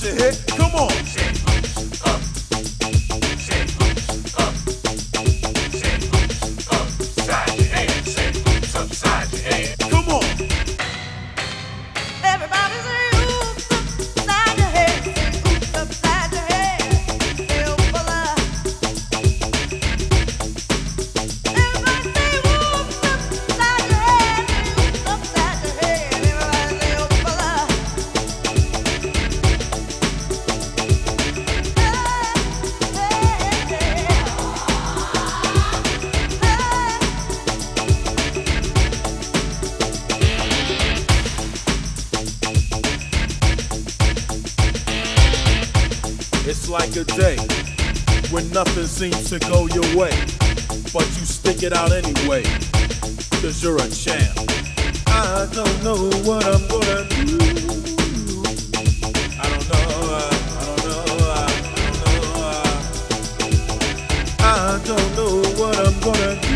your head. Come on. It's like a day when nothing seems to go your way, but you stick it out anyway, 'cause you're a champ. I don't know what I'm gonna do. I don't know, I don't know what I'm gonna do.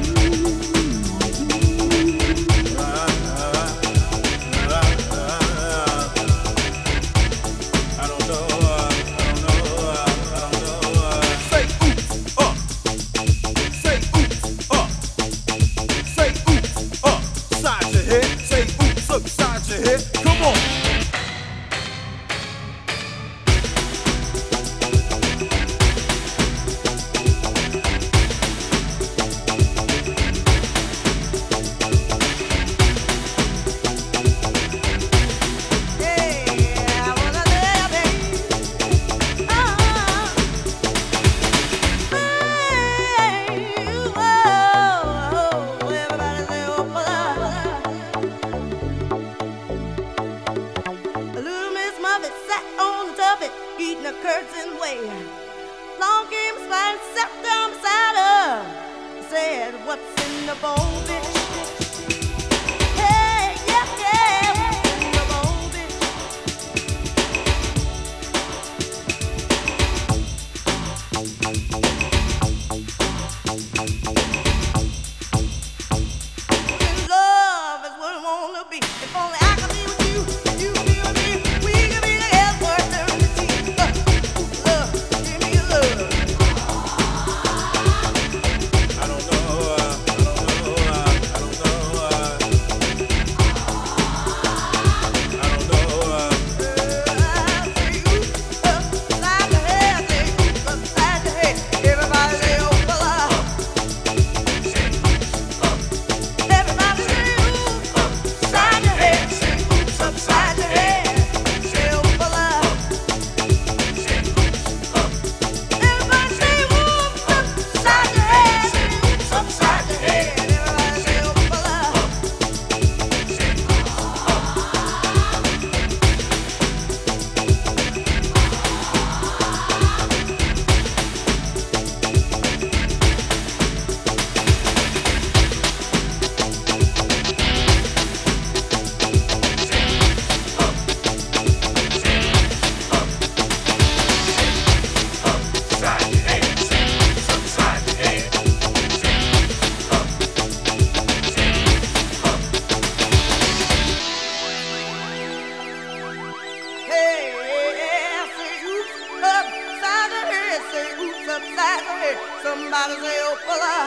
Somebody say, Opala,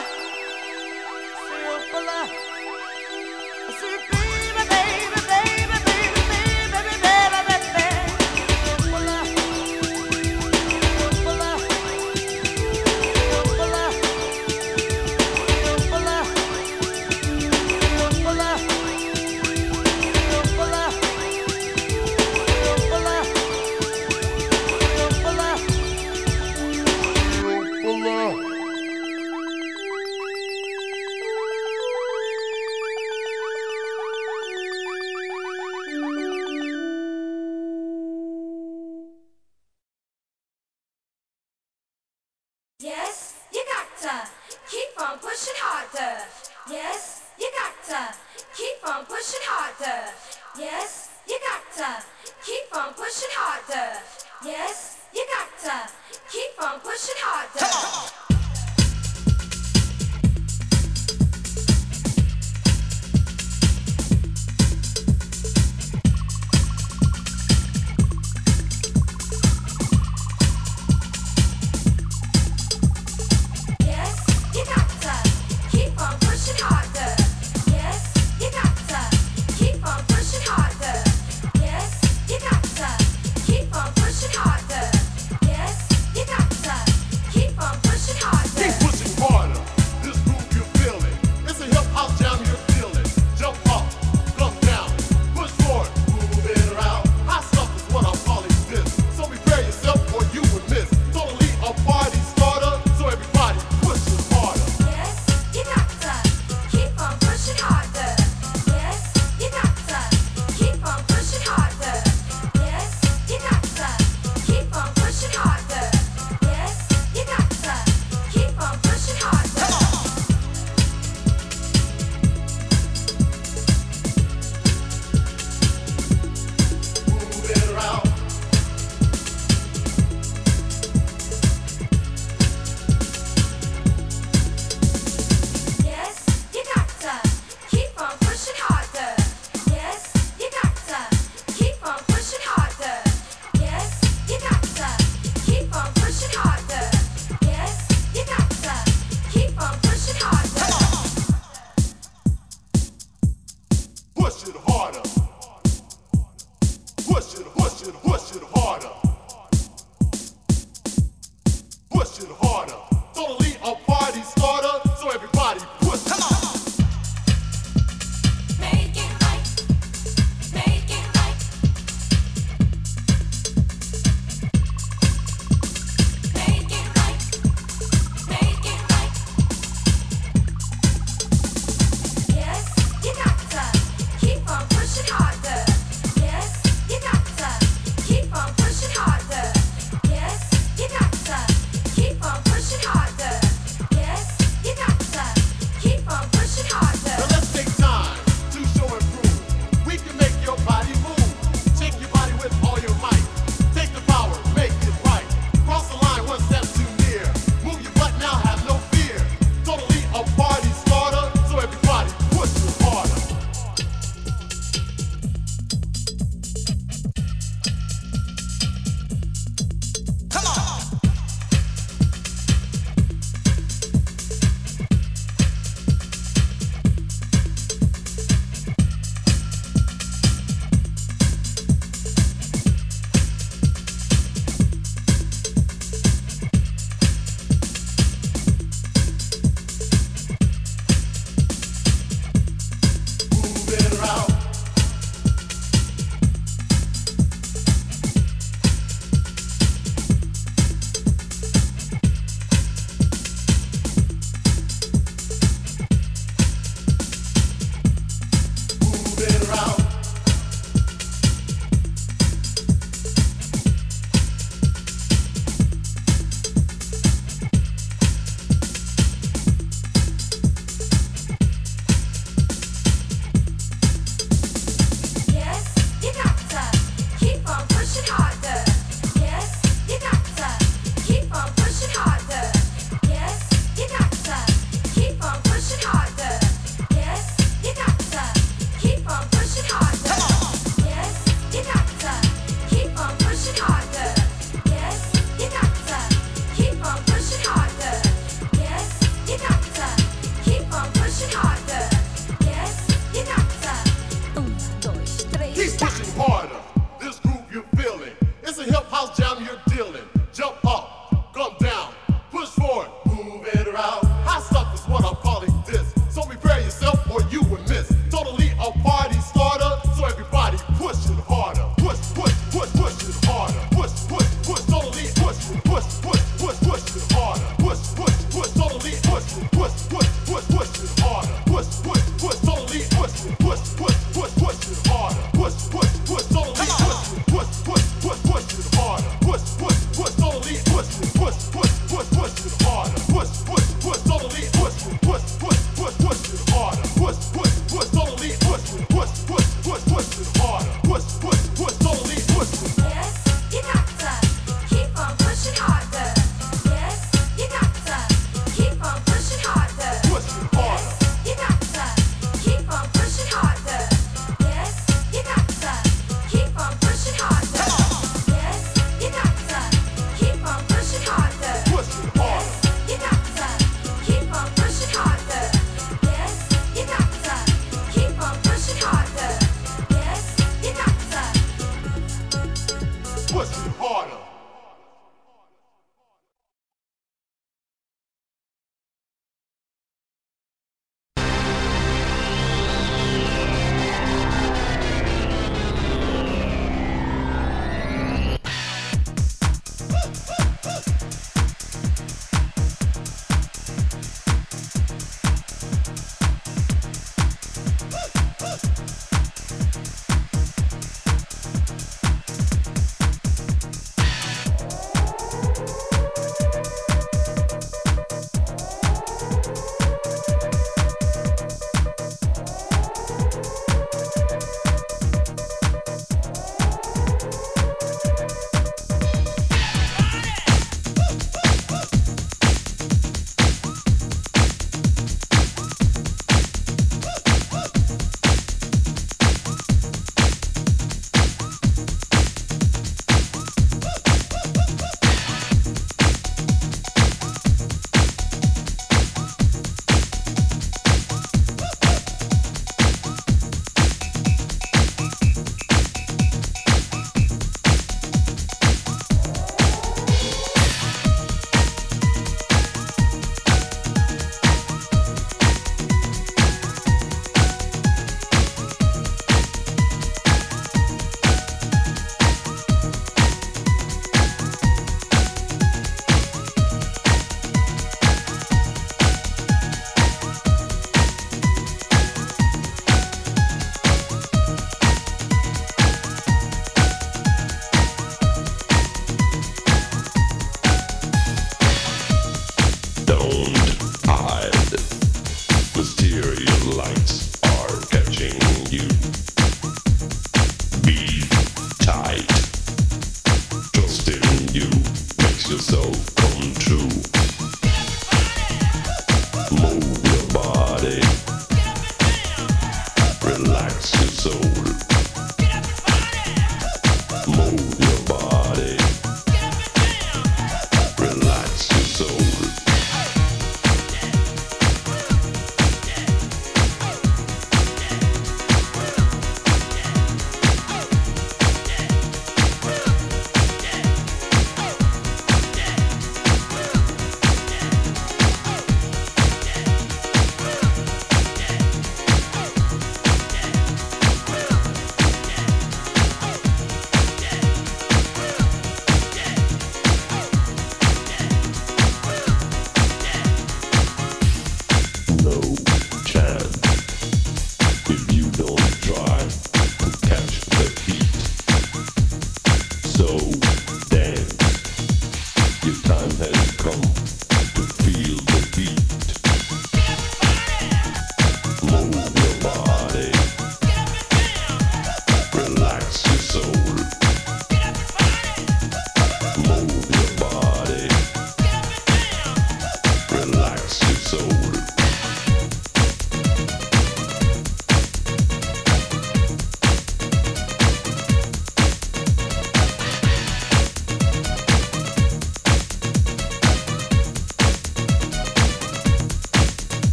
say, Opala. I say, baby, baby, baby, baby, baby, baby, baby, baby. Opala, Opala, Opala, Opala, Opala, Yes, you got to keep on pushing harder. Yes, you got to keep on pushing harder. Yes, you got to keep on pushing harder. Yes, you got to keep on pushing harder.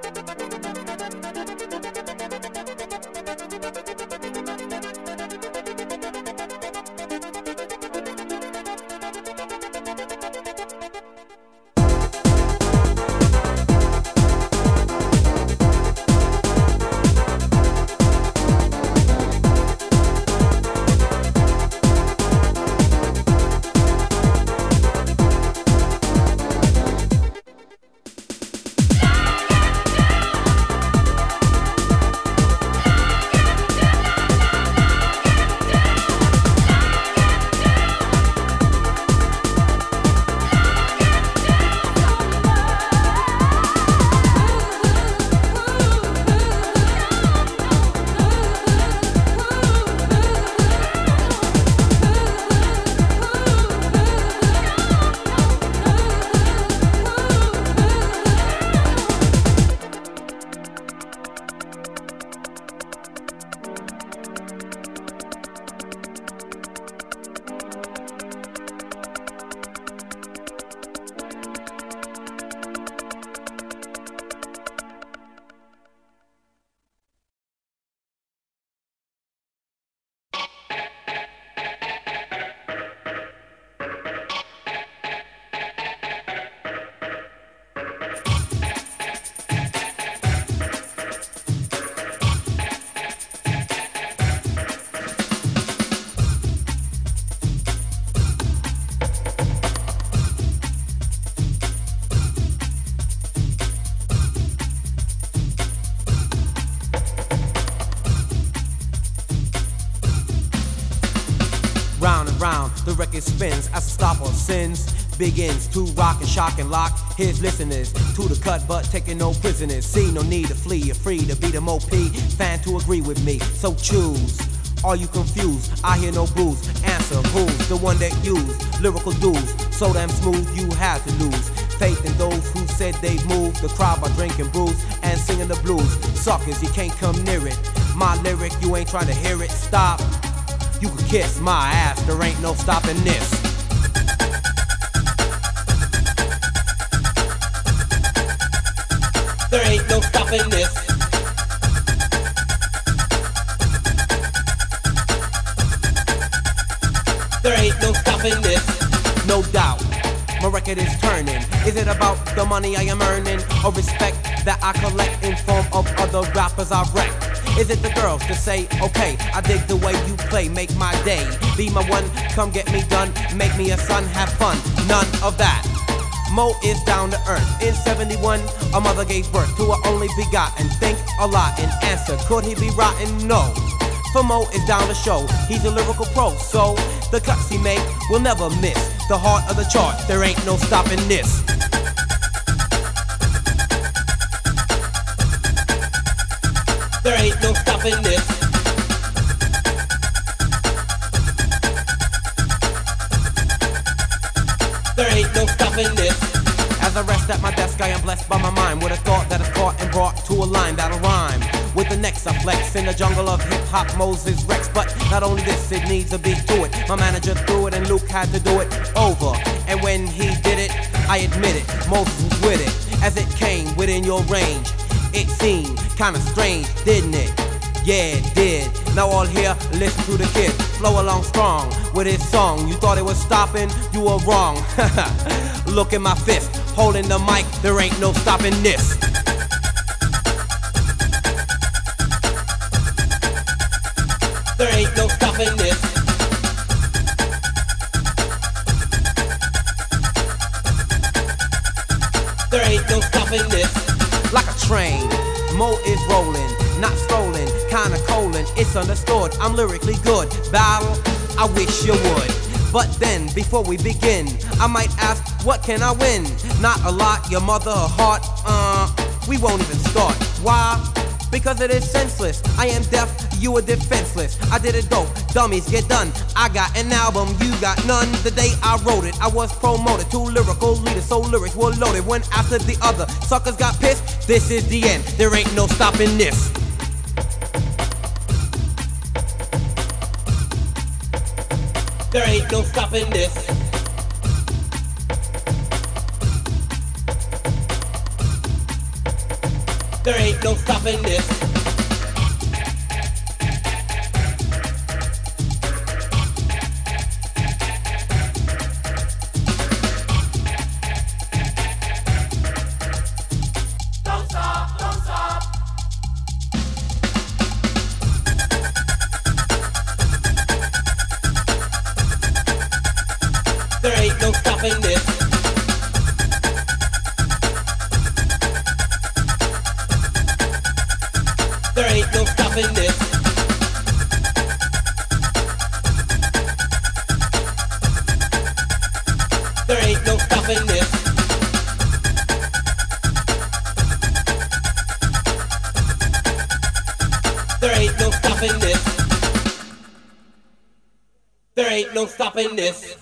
The record spins as the stop of sins begins to rock and shock and lock his listeners to the cut, but taking no prisoners. See no need to flee, you're free to be the MOP fan to agree with me. So choose. Are you confused? I hear no blues. Answer who's the one that used lyrical dues so damn smooth you had to lose faith in those who said they'd move the crowd by drinking brews and singing the blues. Suckers, you can't come near it. My lyric, you ain't trying to hear it. Stop. You can kiss my ass, there ain't no stopping this. There ain't no stopping this. There ain't no stopping this. No doubt, my record is turning. Is it about the money I am earning, or respect that I collect in form of other rappers I wreck? Is it the girls to say, okay, I dig the way you play, make my day, be my one, come get me done, make me a son, have fun, none of that. Mo is down to earth. In 71, a mother gave birth to her only begotten. Think a lot and answer, could he be rotten? No. For Mo is down to show, he's a lyrical pro, so the cuts he make will never miss. The heart of the chart, there ain't no stopping this. There ain't no stopping this. There ain't no stopping this. As I rest at my desk, I am blessed by my mind with a thought that is caught and brought to a line that'll rhyme. With the next I flex in the jungle of hip-hop, Moses Rex. But not only this, it needs a beat to it. My manager threw it and Luke had to do it over. And when he did it, I admit it, Moses was with it. As it came within your range, it seemed kinda strange, didn't it? Yeah, it did. Now all here, listen to the kid flow along strong with his song. You thought it was stopping, you were wrong. Look at my fist, holding the mic, there ain't no stopping this. There ain't no stopping this. There ain't no stopping this. Like a train, Mo is rolling, not stolen, kinda colon, it's understood, I'm lyrically good. Battle, I wish you would. But then, before we begin, I might ask, what can I win? Not a lot, your mother, her heart, we won't even start. Why? Because it is senseless. I am deaf, you are defenseless. I did it dope, dummies get done. I got an album, you got none. The day I wrote it, I was promoted to lyrical leaders, so lyrics were loaded one after the other. Suckers got pissed, this is the end. There ain't no stopping this. There ain't no stopping this. There ain't no stopping this. Don't stop, don't stop. There ain't no stopping this. There ain't no stopping this. There ain't no stopping this. There ain't no stopping this. There ain't no stopping this.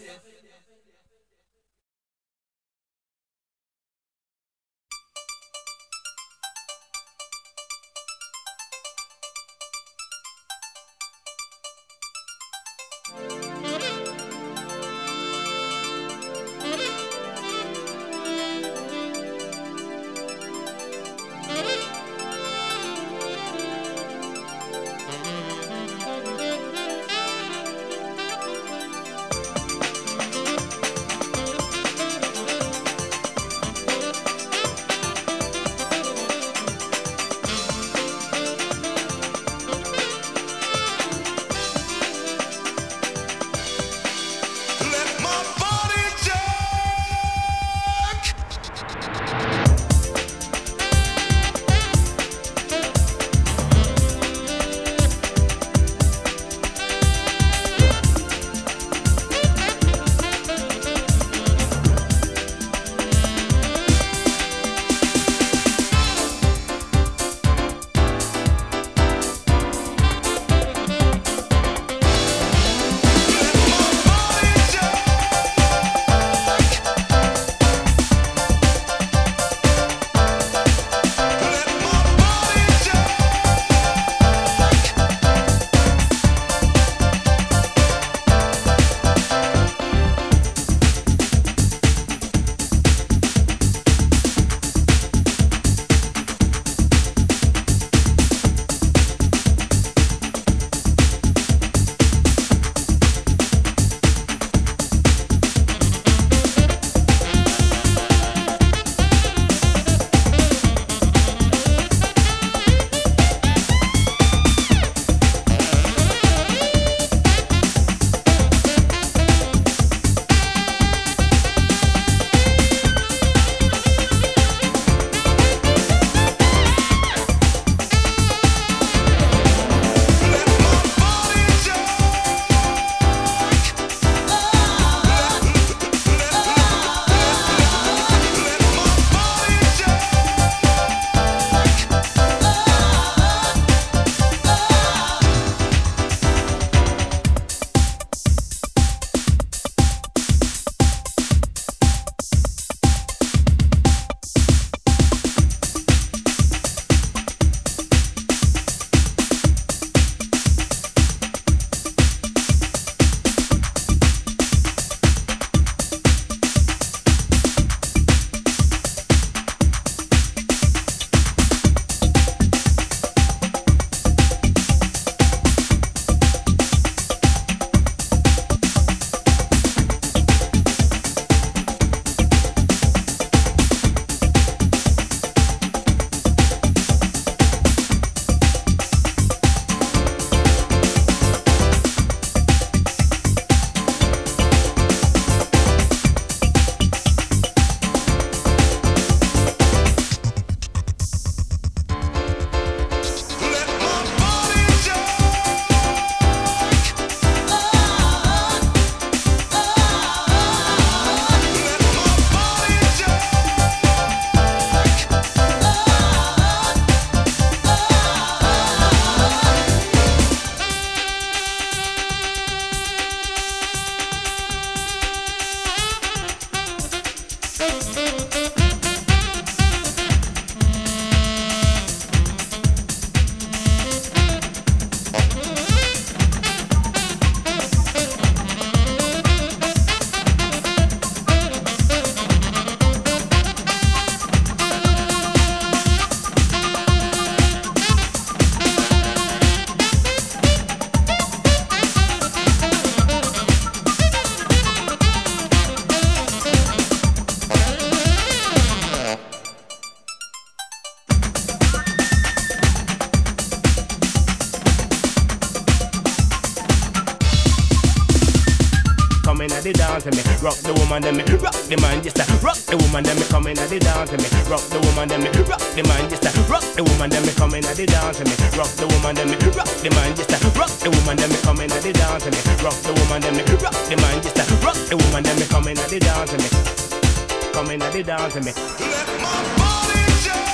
at the dance and me rock the woman, then me rock the man, just rock the woman, then me coming at the dance and me rock the woman, then me rock the man, just rock the woman, then me coming at the dance and me rock the woman, then me rock the man, just rock the woman, then me coming at the dance and me rock the woman, then me rock the man, just rock the woman, then me coming at the dance and me coming at the dance and me. Let my body shake.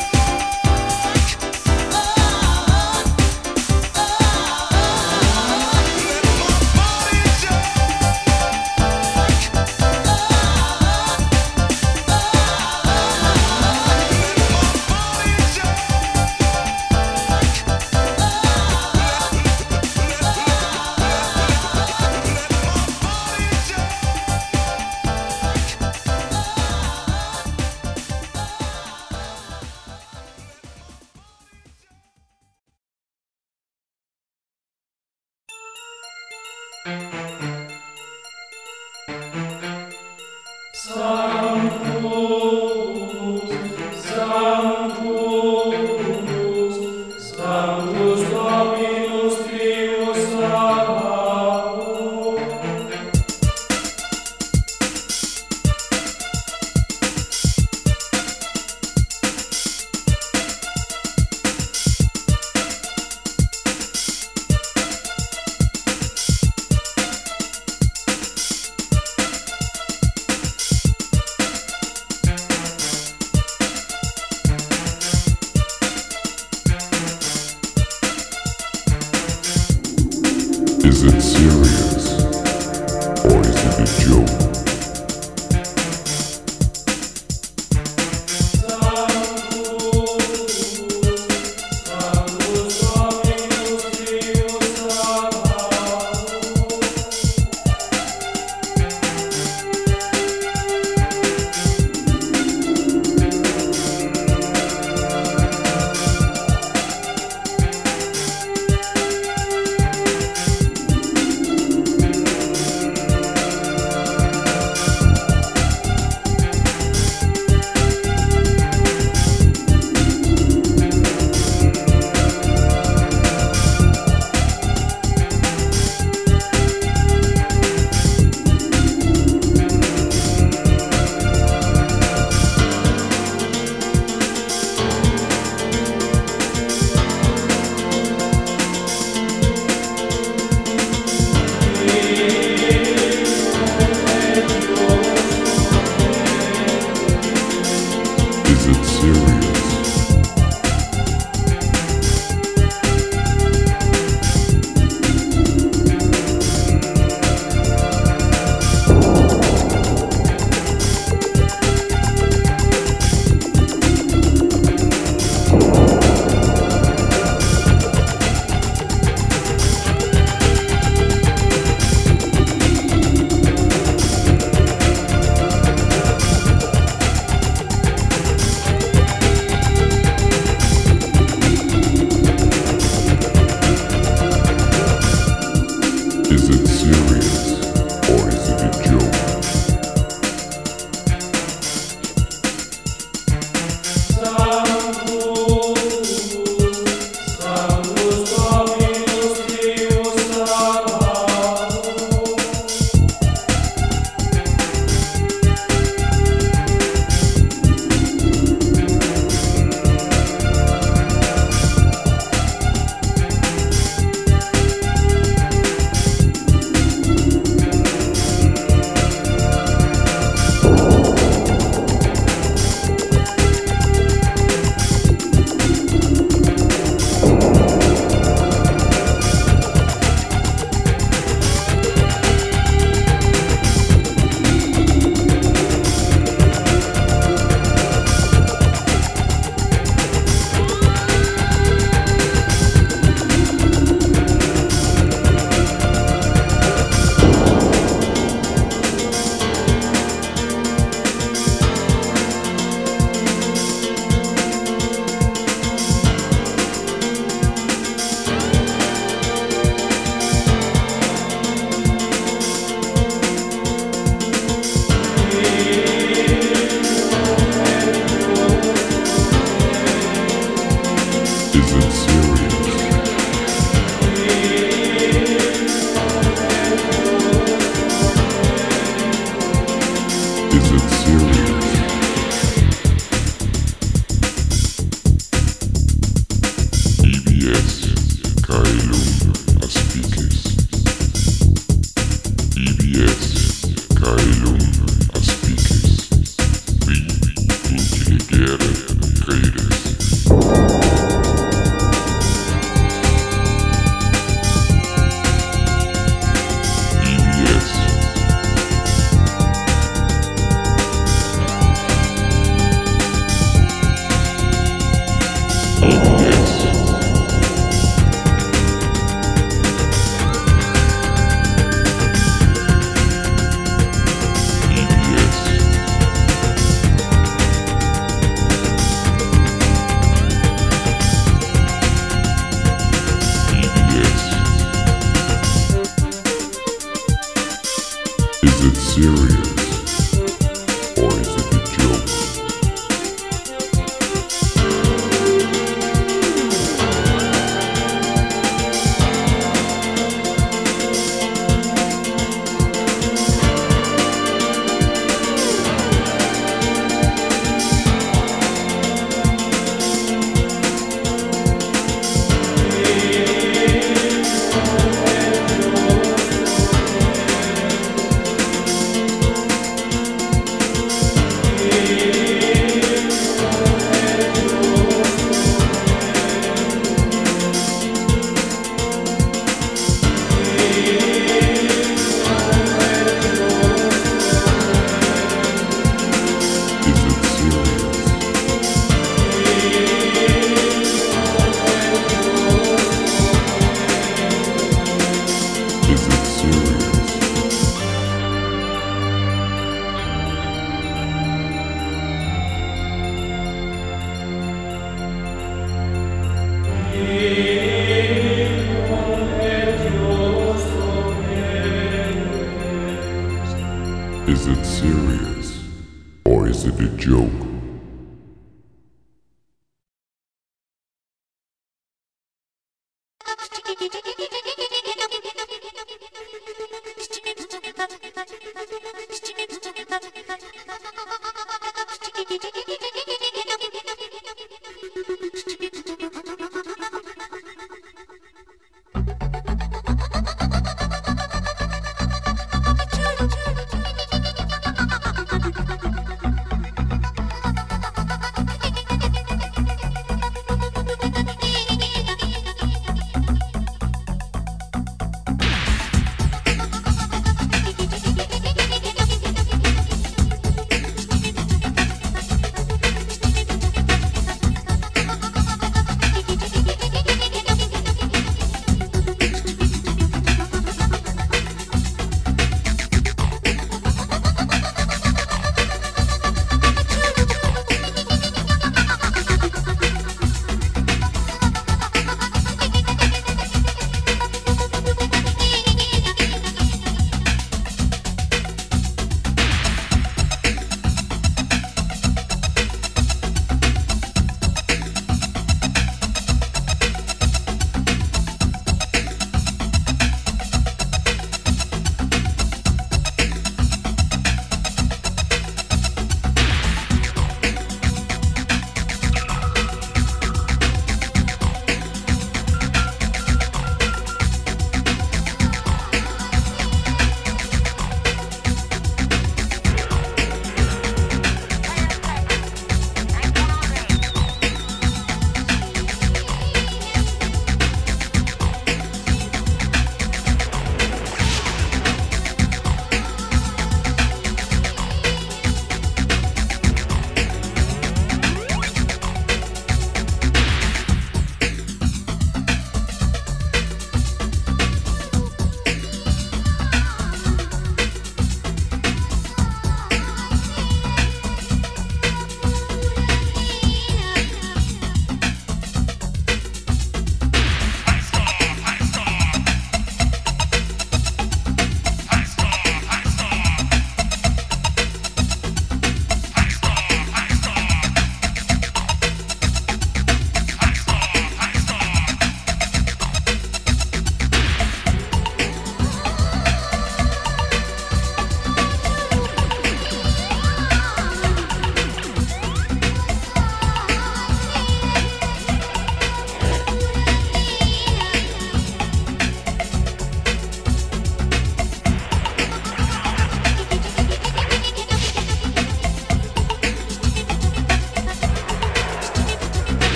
Is it serious, or is it a joke? EBS, Kailun, Aspiques. EBS, Kailun, Aspiques. Vi intelligere redes. EBS. Is it serious? Or is it a joke? Is it serious? Is it serious? Is it serious? Or is it a joke? Chicky, chicky, chicky, chicky.